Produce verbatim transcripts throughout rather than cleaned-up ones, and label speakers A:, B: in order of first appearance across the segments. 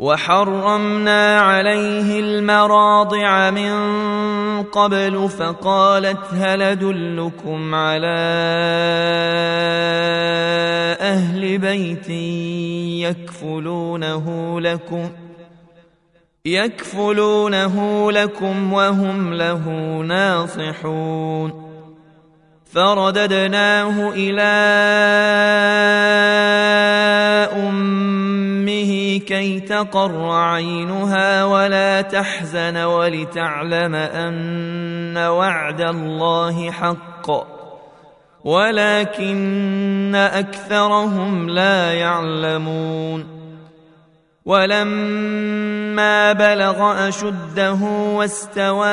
A: وحرمنا عليه المراضع من قبل فقالت هل أدلكم على أهل بيت يكفلونه لكم يكفلونه لكم وهم له ناصحون فرددناه إلى أمه كي تقر عينها ولا تحزن ولتعلم أن وعد الله حق ولكن أكثرهم لا يعلمون ولما بلغ أشده واستوى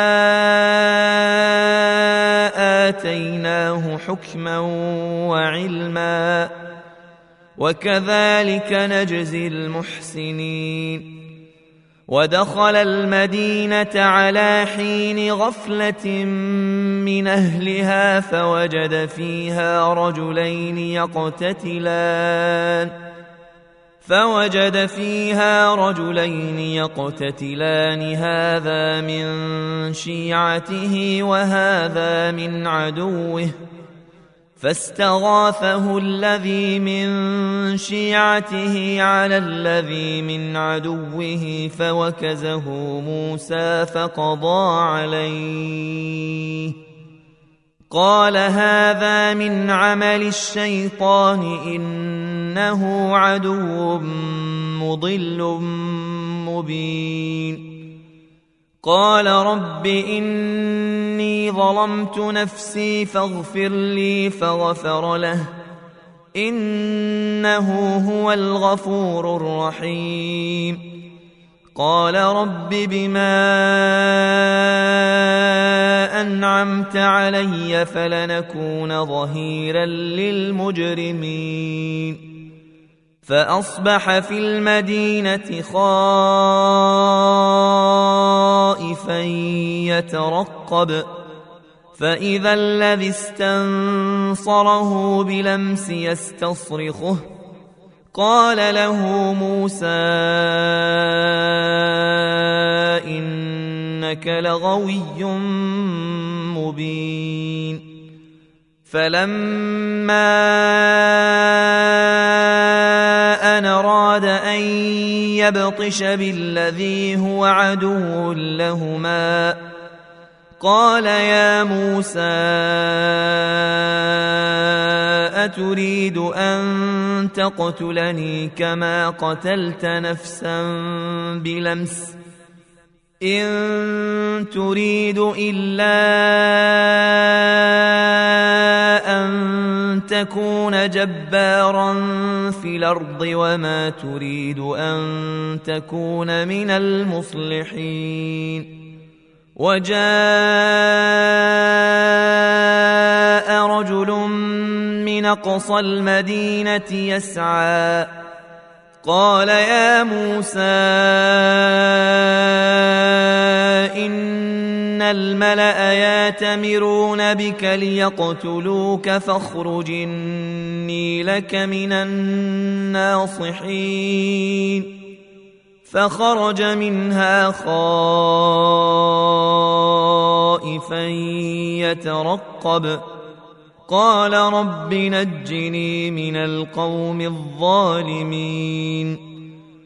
A: آتيناه حكما وعلما وكذلك نجزي المحسنين ودخل المدينة على حين غفلة من أهلها فوجد فيها رجلين يقتتلان فوجد فيها رجلين يقتتلان هذا من شيعته وهذا من عدوه فاستغاثه الذي من شيعته على الذي من عدوه فوكزه موسى فقضى عليه قال هذا من عمل الشيطان إنه عدو مضل مبين قال رب إني ظلمت نفسي فاغفر لي فغفر له إنه هو الغفور الرحيم قال رب بما أنعمت علي فلنكون ظهيرا للمجرمين فأصبح في المدينة خائفا يترقب فإذا الذي استنصره بلمس يستصرخه قال له موسى إنك لغوي مبين فلما أن أراد أن يبطش بالذي هو عدو لهما قال يا موسى أتريد أن تقتلني كما قتلت نفسا بلمس إن تريد إلا أن تكون جبارا في الأرض وما تريد أن تكون من المصلحين وجاء رجل من أقصى المدينة يسعى قال يا موسى إن الملأ يأتمرون بك ليقتلوك فاخرج إني لك من الناصحين فخرج منها خائفا يترقب قال رب نجني من القوم الظالمين